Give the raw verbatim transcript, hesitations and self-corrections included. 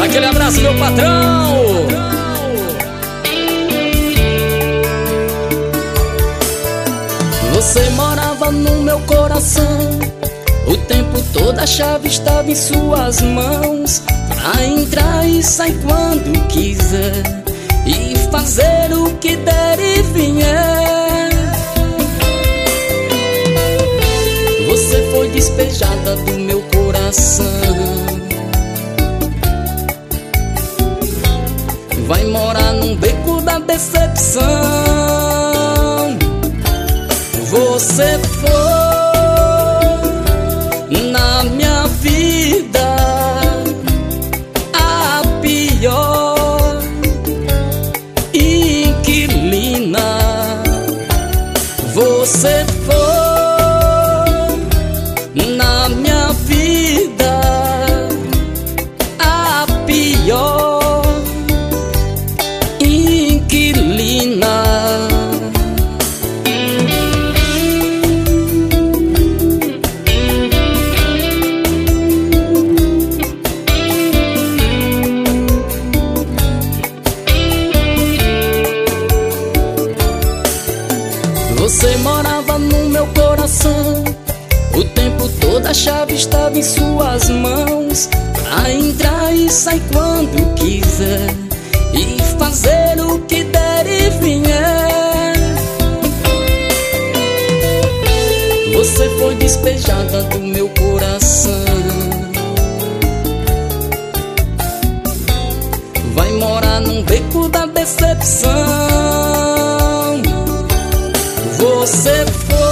Aquele abraço, meu patrão. Você morava no meu coração, o tempo todo a chave estava em suas mãos, pra entrar e sair quando quiser, e fazer o que der e vier. Você foi despejada do meu coração, vai morar num beco da decepção. Você foi na minha vida a pior inquilina. Você foi na minha vida a pior inquilina. Você morava no meu coração, o tempo todo a chave estava em suas mãos, pra entrar e sair quando quiser, e fazer o que der e vier. Você foi despejada do meu coração, vai morar num beco da decepção. Você foi